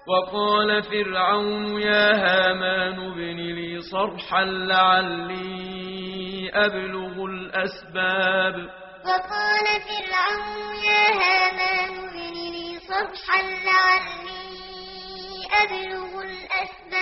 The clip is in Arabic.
وقال فرعون يا هامان ابن لي صرحا لعلي أبلغ الأسباب. وقال فرعون يا هامان ابن لي صرحا لعلي أبلغ الأسباب